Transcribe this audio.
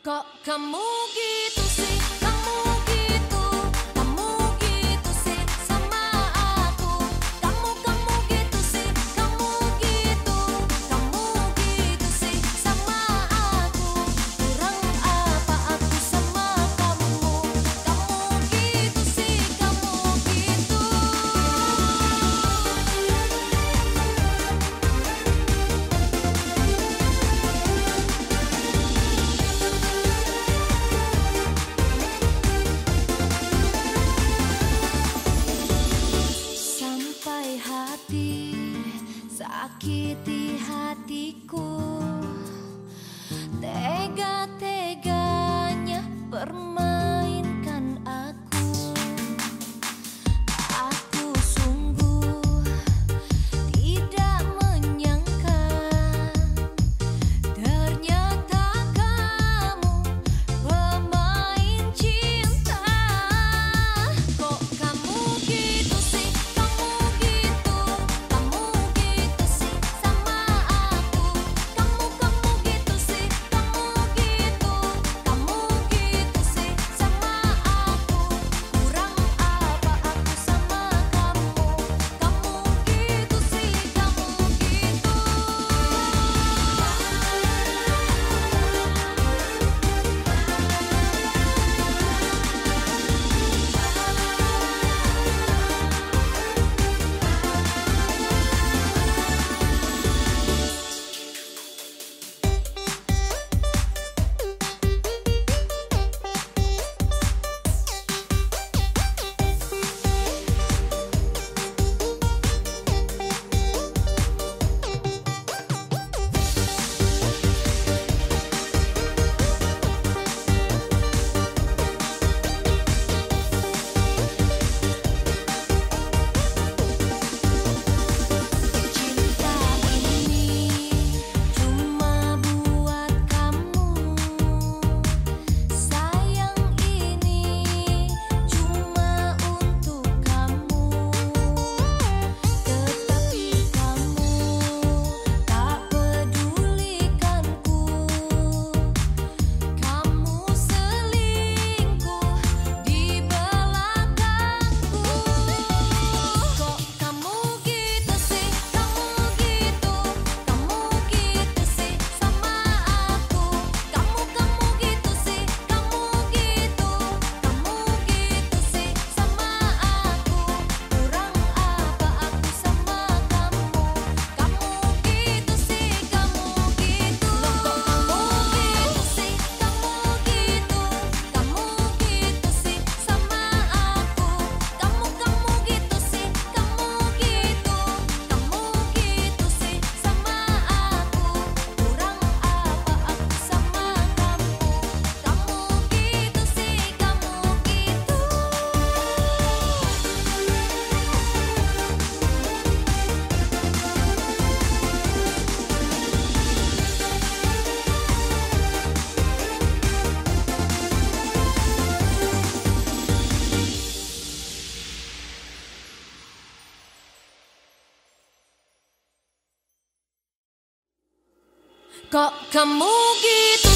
Kok kamu gitu sih, kamu gitu sih sama aku. Kamu gitu sih, kamu gitu sih sama aku. Kurang apa aku sama kamu? Kamu gitu sih, kamu gitu. Sampai hati sakiti hatiku, tega-teganya permainkan aku. Aku sungguh tidak menyangka, ternyata kamu pemain cinta. Kok kamu gitu sih, kamu gitu sih sama aku. Kamu gitu sih, kamu gitu sih sama aku. Kurang apa aku sama kamu? Kamu gitu sih, kamu gitu. Cinta ini cuma buat kamu, sayang ini cuma untuk kamu. Tetapi kamu tak pedulikanku, kamu selingkuh di belakangku. Kok kamu gitu sih, kamu gitu sih sama aku. Kamu gitu sih, kamu gitu sih sama aku. Kurang apa aku sama kamu? Kamu gitu sih, kamu gitu. Kok kamu gitu sih, kamu gitu sih sama aku. Kamu gitu sih, kamu gitu sih sama aku. Kurang apa aku sama kamu? Kamu gitu sih, kamu gitu. Kok kamu gitu